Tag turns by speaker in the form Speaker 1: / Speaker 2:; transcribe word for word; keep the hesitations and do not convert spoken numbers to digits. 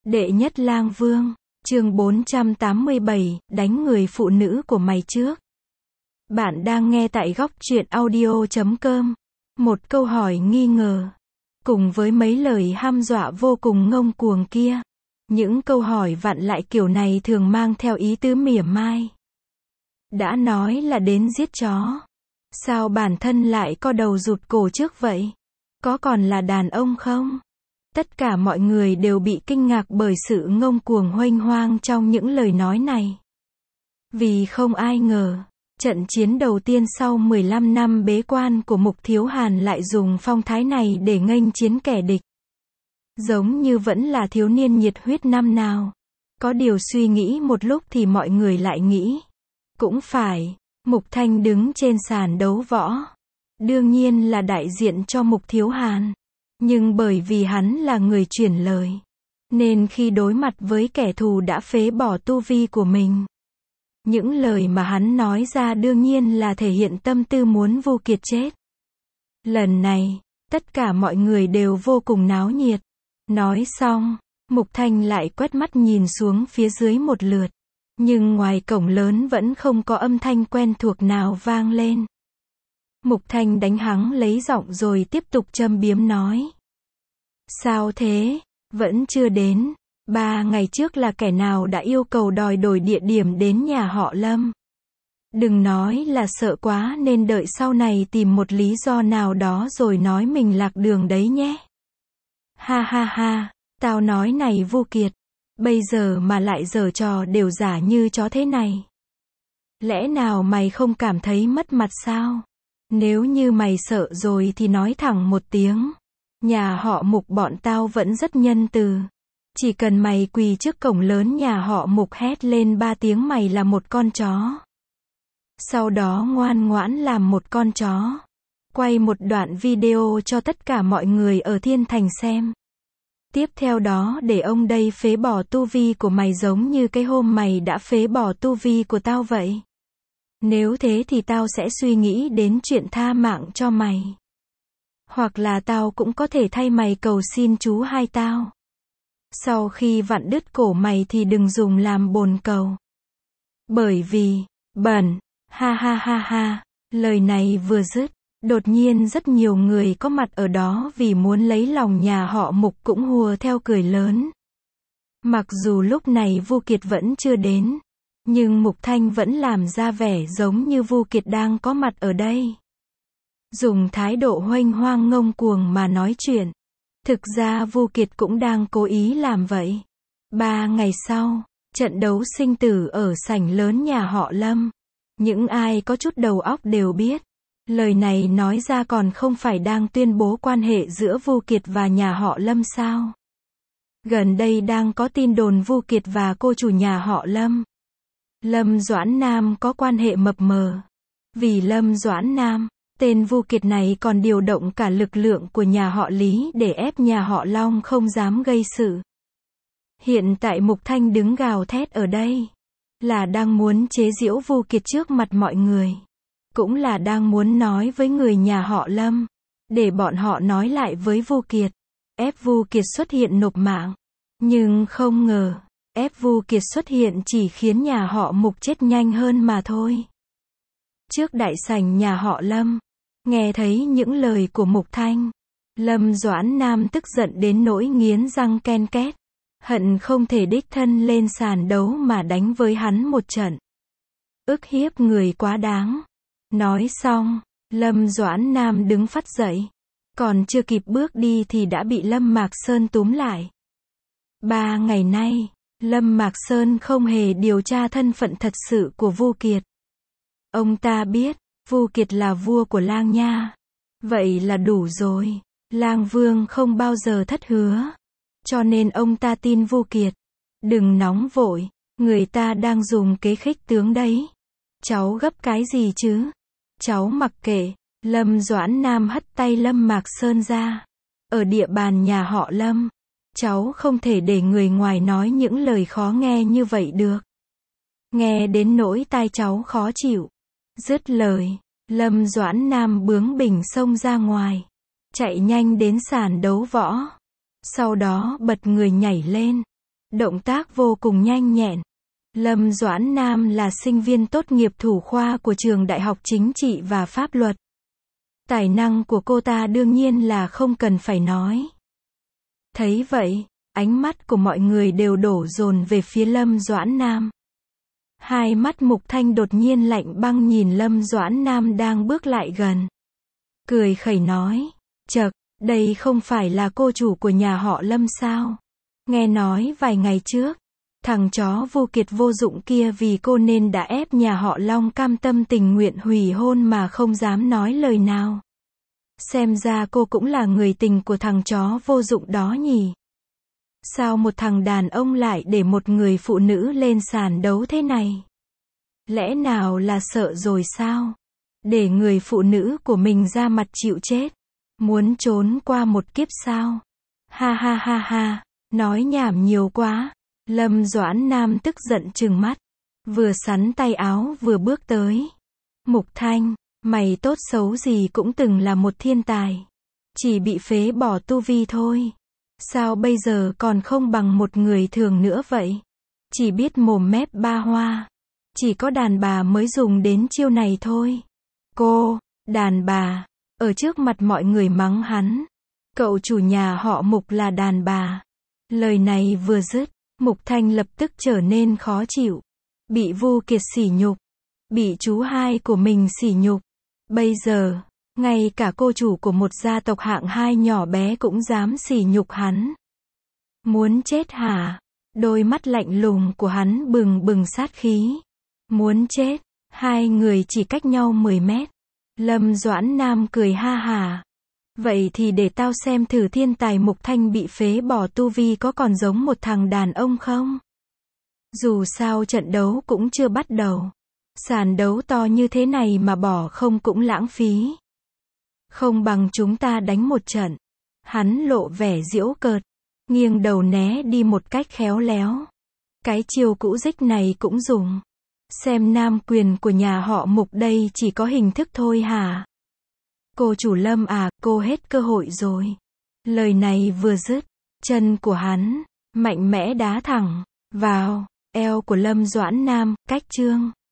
Speaker 1: Đệ nhất lang vương, chương bốn trăm tám mươi bảy, đánh người phụ nữ của mày trước. Bạn đang nghe tại góc truyện audio chấm com. Một câu hỏi nghi ngờ, cùng với mấy lời hăm dọa vô cùng ngông cuồng kia. Những câu hỏi vặn lại kiểu này thường mang theo ý tứ mỉa mai. Đã nói là đến giết chó, sao bản thân lại co đầu rụt cổ trước vậy? Có còn là đàn ông không? Tất cả mọi người đều bị kinh ngạc bởi sự ngông cuồng huênh hoang trong những lời nói này. Vì không ai ngờ, trận chiến đầu tiên sau mười lăm năm bế quan của Mục Thiếu Hàn lại dùng phong thái này để nghênh chiến kẻ địch. Giống như vẫn là thiếu niên nhiệt huyết năm nào. Có điều suy nghĩ một lúc thì mọi người lại nghĩ. Cũng phải, Mục Thanh đứng trên sàn đấu võ. Đương nhiên là đại diện cho Mục Thiếu Hàn. Nhưng bởi vì hắn là người truyền lời, nên khi đối mặt với kẻ thù đã phế bỏ tu vi của mình, những lời mà hắn nói ra đương nhiên là thể hiện tâm tư muốn Vu Kiệt chết. Lần này, tất cả mọi người đều vô cùng náo nhiệt. Nói xong, Mục Thanh lại quét mắt nhìn xuống phía dưới một lượt. Nhưng ngoài cổng lớn vẫn không có âm thanh quen thuộc nào vang lên. Mục Thanh đánh hắn lấy giọng rồi tiếp tục châm biếm nói. Sao thế? Vẫn chưa đến. Ba ngày trước là kẻ nào đã yêu cầu đòi đổi địa điểm đến nhà họ Lâm. Đừng nói là sợ quá nên đợi sau này tìm một lý do nào đó rồi nói mình lạc đường đấy nhé. Ha ha ha, tao nói này Vu Kiệt, bây giờ mà lại giở trò đều giả như chó thế này. Lẽ nào mày không cảm thấy mất mặt sao? Nếu như mày sợ rồi thì nói thẳng một tiếng. Nhà họ Mục bọn tao vẫn rất nhân từ. Chỉ cần mày quỳ trước cổng lớn nhà họ Mục hét lên ba tiếng mày là một con chó. Sau đó ngoan ngoãn làm một con chó. Quay một đoạn video cho tất cả mọi người ở Thiên Thành xem. Tiếp theo đó để ông đây phế bỏ tu vi của mày giống như cái hôm mày đã phế bỏ tu vi của tao vậy. Nếu thế thì tao sẽ suy nghĩ đến chuyện tha mạng cho mày. Hoặc là tao cũng có thể thay mày cầu xin chú hai tao. Sau khi vặn đứt cổ mày thì đừng dùng làm bồn cầu. Bởi vì, bẩn, ha ha ha ha, lời này vừa dứt, đột nhiên rất nhiều người có mặt ở đó vì muốn lấy lòng nhà họ Mục cũng hùa theo cười lớn. Mặc dù lúc này Vu Kiệt vẫn chưa đến, nhưng Mục Thanh vẫn làm ra vẻ giống như Vu Kiệt đang có mặt ở đây. Dùng thái độ huênh hoang ngông cuồng mà nói chuyện. Thực ra Vu Kiệt cũng đang cố ý làm vậy. Ba ngày sau, trận đấu sinh tử ở sảnh lớn nhà họ Lâm. Những ai có chút đầu óc đều biết. Lời này nói ra còn không phải đang tuyên bố quan hệ giữa Vu Kiệt và nhà họ Lâm sao? Gần đây đang có tin đồn Vu Kiệt và cô chủ nhà họ Lâm, Lâm Doãn Nam có quan hệ mập mờ. Vì Lâm Doãn Nam, tên Vu Kiệt này còn điều động cả lực lượng của nhà họ Lý để ép nhà họ Long không dám gây sự. Hiện tại Mục Thanh đứng gào thét ở đây, là đang muốn chế giễu Vu Kiệt trước mặt mọi người. Cũng là đang muốn nói với người nhà họ Lâm, để bọn họ nói lại với Vu Kiệt, ép Vu Kiệt xuất hiện nộp mạng. Nhưng không ngờ, ép Vu Kiệt xuất hiện chỉ khiến nhà họ Mục chết nhanh hơn mà thôi. Trước đại sảnh nhà họ Lâm, nghe thấy những lời của Mục Thanh, Lâm Doãn Nam tức giận đến nỗi nghiến răng ken két, hận không thể đích thân lên sàn đấu mà đánh với hắn một trận. Ức hiếp người quá đáng. Nói xong, Lâm Doãn Nam đứng phắt dậy, còn chưa kịp bước đi thì đã bị Lâm Mạc Sơn túm lại. Ba ngày nay, Lâm Mạc Sơn không hề điều tra thân phận thật sự của Vu Kiệt. Ông ta biết, Vu Kiệt là vua của Lang Nha. Vậy là đủ rồi. Lang Vương không bao giờ thất hứa. Cho nên ông ta tin Vu Kiệt. Đừng nóng vội, người ta đang dùng kế khích tướng đấy. Cháu gấp cái gì chứ? Cháu mặc kệ. Lâm Doãn Nam hất tay Lâm Mạc Sơn ra. Ở địa bàn nhà họ Lâm, cháu không thể để người ngoài nói những lời khó nghe như vậy được. Nghe đến nỗi tai cháu khó chịu. Dứt lời, Lâm Doãn Nam bướng bỉnh xông ra ngoài, chạy nhanh đến sàn đấu võ. Sau đó bật người nhảy lên, Động tác vô cùng nhanh nhẹn. Lâm Doãn Nam là sinh viên tốt nghiệp thủ khoa của trường Đại học Chính trị và Pháp luật. Tài năng của cô ta đương nhiên là không cần phải nói. Thấy vậy, ánh mắt của mọi người đều đổ dồn về phía Lâm Doãn Nam. Hai mắt Mục Thanh đột nhiên lạnh băng nhìn Lâm Doãn Nam đang bước lại gần. Cười khẩy nói, chậc, đây không phải là cô chủ của nhà họ Lâm sao? Nghe nói vài ngày trước, thằng chó vô kiệt vô dụng kia vì cô nên đã ép nhà họ Long cam tâm tình nguyện hủy hôn mà không dám nói lời nào. Xem ra cô cũng là người tình của thằng chó vô dụng đó nhỉ? Sao một thằng đàn ông lại để một người phụ nữ lên sàn đấu thế này? Lẽ nào là sợ rồi sao? Để người phụ nữ của mình ra mặt chịu chết? Muốn trốn qua một kiếp sao? Ha ha ha ha, nói nhảm nhiều quá. Lâm Doãn Nam tức giận trừng mắt, vừa xắn tay áo vừa bước tới. Mục Thanh, mày tốt xấu gì cũng từng là một thiên tài. Chỉ bị phế bỏ tu vi thôi. Sao bây giờ còn không bằng một người thường nữa vậy? Chỉ biết mồm mép ba hoa. Chỉ có đàn bà mới dùng đến chiêu này thôi. Cô, đàn bà, ở trước mặt mọi người mắng hắn. Cậu chủ nhà họ Mục là đàn bà. Lời này vừa dứt, Mục Thanh lập tức trở nên khó chịu. Bị Vu Kiệt sỉ nhục. Bị chú hai của mình sỉ nhục. Bây giờ, ngay cả cô chủ của một gia tộc hạng hai nhỏ bé cũng dám sỉ nhục hắn. Muốn chết hả? Đôi mắt lạnh lùng của hắn bừng bừng sát khí. Muốn chết? Hai người chỉ cách nhau mười mét. Lâm Doãn Nam cười ha hả. Vậy thì để tao xem thử thiên tài Mục Thanh bị phế bỏ tu vi có còn giống một thằng đàn ông không? Dù sao trận đấu cũng chưa bắt đầu. Sàn đấu to như thế này mà bỏ không cũng lãng phí. Không bằng chúng ta đánh một trận. Hắn lộ vẻ giễu cợt, nghiêng đầu né đi một cách khéo léo. Cái chiêu cũ dích này cũng dùng. Xem nam quyền của nhà họ Mục đây chỉ có hình thức thôi hả? Cô chủ Lâm à, cô hết cơ hội rồi. Lời này vừa dứt, chân của hắn mạnh mẽ đá thẳng vào eo của Lâm Doãn Nam, cách chương